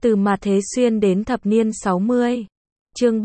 Từ Mạt Thế Xuyên đến thập niên 60. Chương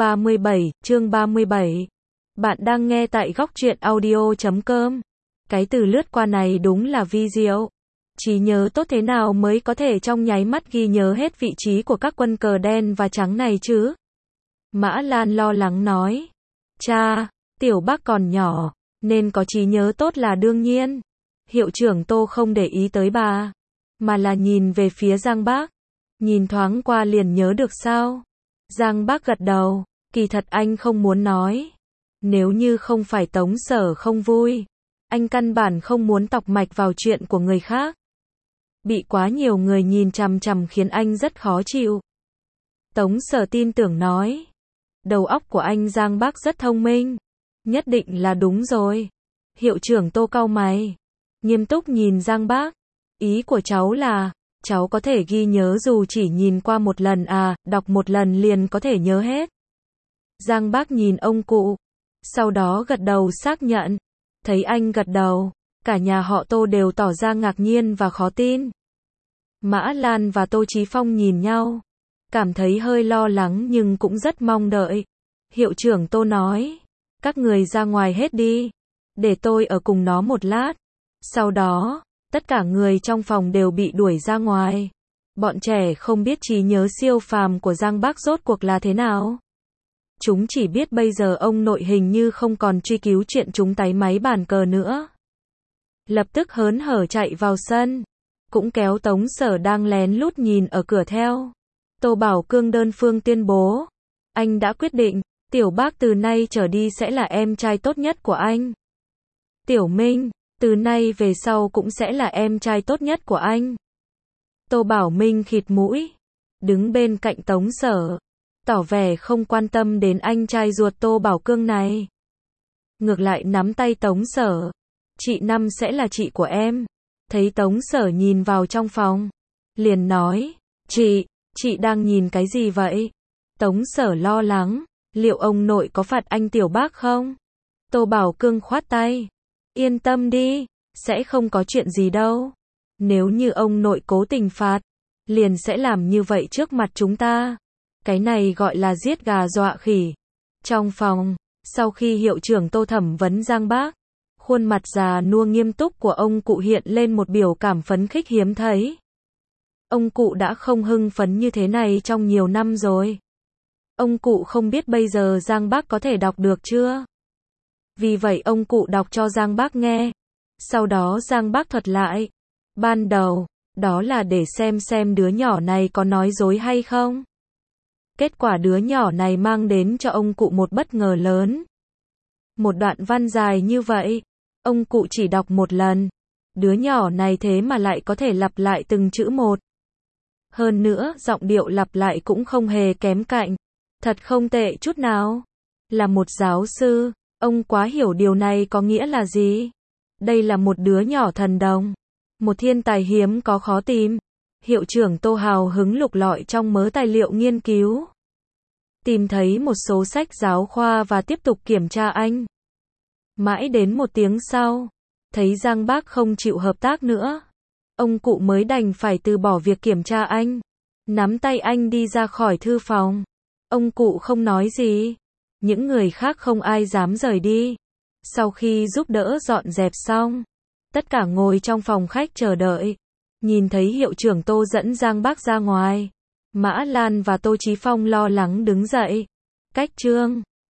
37. Bạn đang nghe tại góc truyện audio.com. Cái từ lướt qua này đúng là vi diệu. Trí nhớ tốt thế nào mới có thể trong nháy mắt ghi nhớ hết vị trí của các quân cờ đen và trắng này chứ? Mã Lan lo lắng nói. Cha, Tiểu Bác còn nhỏ, nên có trí nhớ tốt là đương nhiên. Hiệu trưởng Tô không để ý tới bà, mà là nhìn về phía Giang Bác. Nhìn thoáng qua liền nhớ được sao? Giang Bác gật đầu, kỳ thật anh không muốn nói. Nếu như không phải Tống Sở không vui, anh căn bản không muốn tọc mạch vào chuyện của người khác. Bị quá nhiều người nhìn chằm chằm khiến anh rất khó chịu. Tống Sở tin tưởng nói. Đầu óc của anh Giang Bác rất thông minh. Nhất định là đúng rồi. Hiệu trưởng Tô cau mày, nghiêm túc nhìn Giang Bác. Ý của cháu là, cháu có thể ghi nhớ dù chỉ nhìn qua một lần à, đọc một lần liền có thể nhớ hết. Giang Bác nhìn ông cụ, sau đó gật đầu xác nhận. Thấy anh gật đầu, cả nhà họ Tô đều tỏ ra ngạc nhiên và khó tin. Mã Lan và Tô Chí Phong nhìn nhau, cảm thấy hơi lo lắng nhưng cũng rất mong đợi. Hiệu trưởng Tô nói, các người ra ngoài hết đi, để tôi ở cùng nó một lát. Sau đó, tất cả người trong phòng đều bị đuổi ra ngoài. Bọn trẻ không biết trí nhớ siêu phàm của Giang Bác rốt cuộc là thế nào. Chúng chỉ biết bây giờ ông nội hình như không còn truy cứu chuyện chúng táy máy bàn cờ nữa. Lập tức hớn hở chạy vào sân, cũng kéo Tống Sở đang lén lút nhìn ở cửa theo. Tô Bảo Cương đơn phương tuyên bố, anh đã quyết định, Tiểu Bác từ nay trở đi sẽ là em trai tốt nhất của anh. Tiểu Minh, từ nay về sau cũng sẽ là em trai tốt nhất của anh. Tô Bảo Minh khịt mũi, đứng bên cạnh Tống Sở, tỏ vẻ không quan tâm đến anh trai ruột Tô Bảo Cương này. Ngược lại nắm tay Tống Sở, chị Năm sẽ là chị của em. Thấy Tống Sở nhìn vào trong phòng, liền nói, chị đang nhìn cái gì vậy? Tống Sở lo lắng, liệu ông nội có phạt anh Tiểu Bác không? Tô Bảo Cương khoát tay, yên tâm đi, sẽ không có chuyện gì đâu. Nếu như ông nội cố tình phạt, liền sẽ làm như vậy trước mặt chúng ta. Cái này gọi là giết gà dọa khỉ. Trong phòng, sau khi hiệu trưởng Tô thẩm vấn Giang Bác, khuôn mặt già nua nghiêm túc của ông cụ hiện lên một biểu cảm phấn khích hiếm thấy. Ông cụ đã không hưng phấn như thế này trong nhiều năm rồi. Ông cụ không biết bây giờ Giang Bác có thể đọc được chưa? Vì vậy ông cụ đọc cho Giang Bác nghe. Sau đó Giang Bác thuật lại. Ban đầu, đó là để xem đứa nhỏ này có nói dối hay không. Kết quả đứa nhỏ này mang đến cho ông cụ một bất ngờ lớn. Một đoạn văn dài như vậy, ông cụ chỉ đọc một lần. Đứa nhỏ này thế mà lại có thể lặp lại từng chữ một. Hơn nữa, giọng điệu lặp lại cũng không hề kém cạnh. Thật không tệ chút nào. Là một giáo sư, ông quá hiểu điều này có nghĩa là gì. Đây là một đứa nhỏ thần đồng. Một thiên tài hiếm có khó tìm. Hiệu trưởng Tô hào hứng lục lọi trong mớ tài liệu nghiên cứu. Tìm thấy một số sách giáo khoa và tiếp tục kiểm tra anh. Mãi đến một tiếng sau, thấy Giang Bác không chịu hợp tác nữa. Ông cụ mới đành phải từ bỏ việc kiểm tra anh. Nắm tay anh đi ra khỏi thư phòng. Ông cụ không nói gì. Những người khác không ai dám rời đi. Sau khi giúp đỡ dọn dẹp xong, tất cả ngồi trong phòng khách chờ đợi. Nhìn thấy hiệu trưởng Tô dẫn Giang Bác ra ngoài, Mã Lan và Tô Chí Phong lo lắng đứng dậy. Cách chương